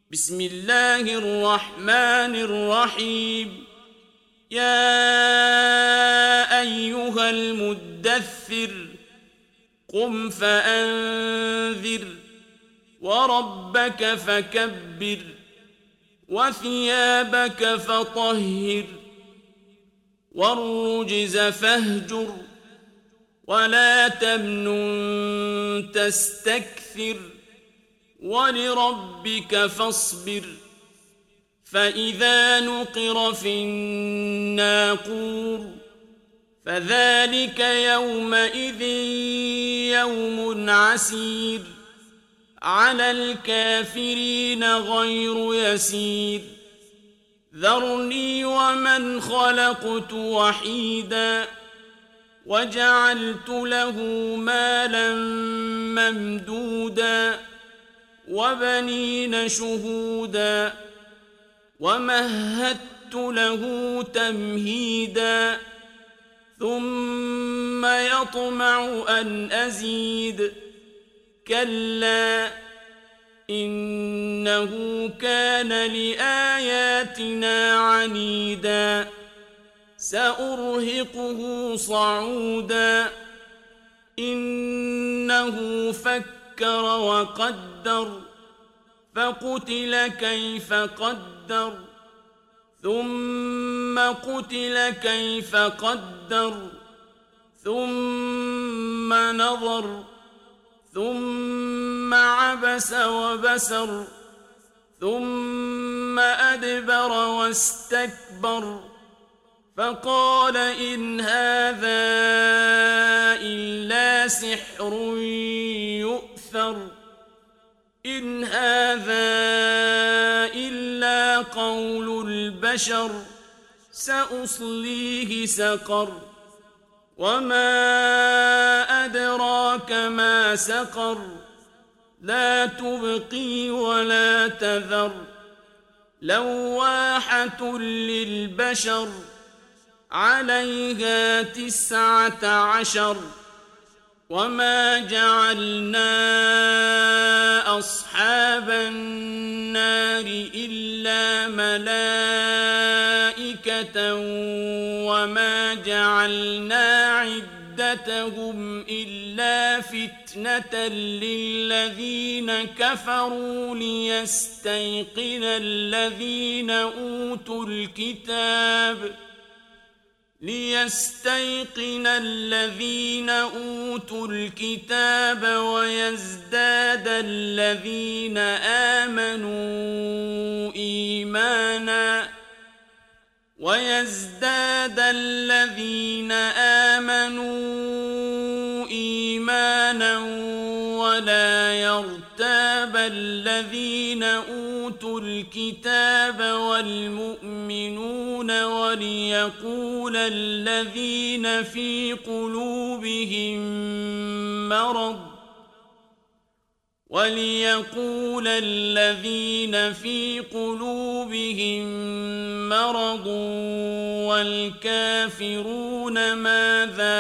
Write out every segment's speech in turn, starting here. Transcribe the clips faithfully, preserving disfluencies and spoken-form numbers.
بسم الله الرحمن الرحيم. يا أيها المدثر قم فأنذر وربك فكبر وثيابك فطهر والرجز فاهجر ولا تمنن تستكثر ولربك فاصبر. فإذا نقر في الناقور فذلك يومئذ يوم عسير على الكافرين غير يسير. ذرني ومن خلقت وحيدا وجعلت له مالا ممدودا وبنين شهودا ومهدت له تمهيدا ثم يطمع أن أزيد كلا إنه كان لآياتنا عنيدا سأرهقه صعودا إنه فكر وقدر فقتل كيف قدر ثم قتل كيف قدر ثم نظر ثم عبس وبسر ثم أدبر واستكبر فقال إن هذا إلا سحر يؤثر إن هذا إلا قول البشر سأصليه سقر وما أدراك ما سقر لا تبقي ولا تذر لواحة للبشر عليها تسعة عشر. وما جعلنا أصحاب النار إلا ملائكة وما جعلنا عدتهم إلا فتنة للذين كفروا ليستيقن الذين أوتوا الكتاب ليستيقن الذين أوتوا الكتاب ويزداد الذين آمنوا إيمانا ويزداد الذين آمنوا إيمانا ولا يرتاب الذين أوتوا الكتاب والمؤمنون وليقول الذين في قلوبهم مرض وليقول الذين في قلوبهم مرض والكافرون ماذا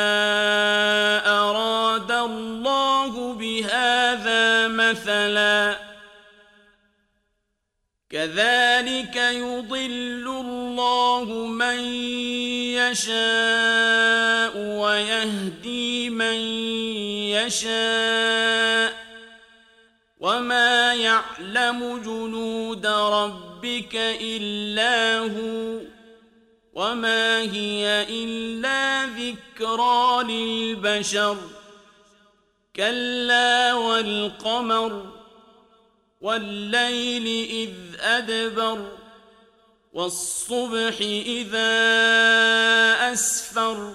أراد الله بهذا مثلا كذلك يضل الله من يشاء ويهدي من يشاء وما يعلم جنود ربك إلا هو وما هي إلا ذكرى للبشر. كلا والقمر والليل إذ أدبر والصبح إذا أسفر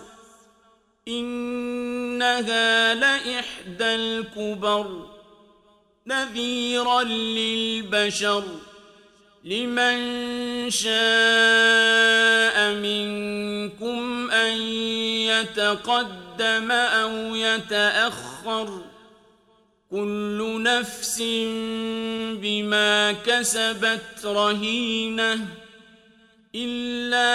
إنها لإحدى الكبر نذيرا للبشر لمن شاء منكم أن يتقدم أو يتأخر كل نفس بما كسبت رهينة إلا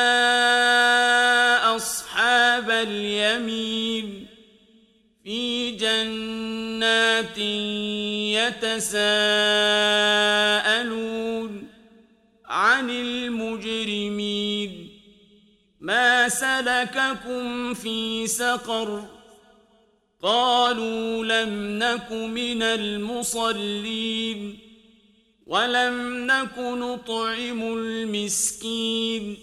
أصحاب اليمين في جنات جنات يتساءلون عن المجرمين ما سلككم في سقر قالوا لم نك من المصلين ولم نك نطعم المسكين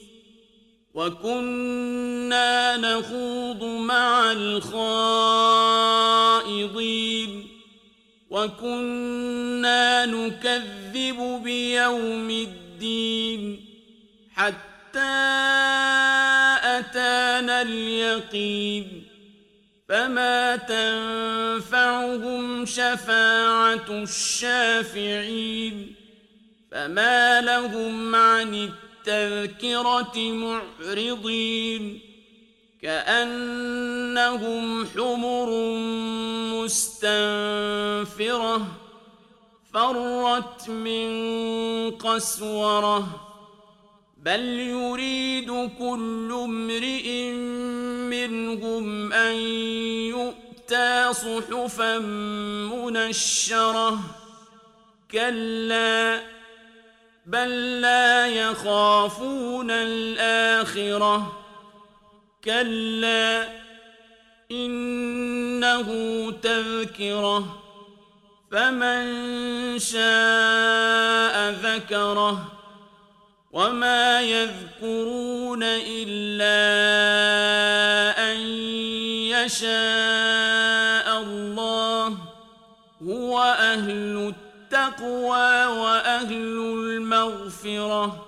وكنا نخوض مع الخائضين وكنا نكذب بيوم الدين حتى أتانا اليقين فما تنفعهم شفاعة الشافعين فما لهم عن التذكرة معرضين كأنهم حمر مستنفرة فرت من قسورة بل يريد كل امرئ منهم أن يؤتى صحفا منشرة كلا بل لا يخافون الآخرة كلا إنه تذكرة فمن شاء ذكره وما يذكرون إلا أن يشاء الله هو أهل التقوى وأهل المغفرة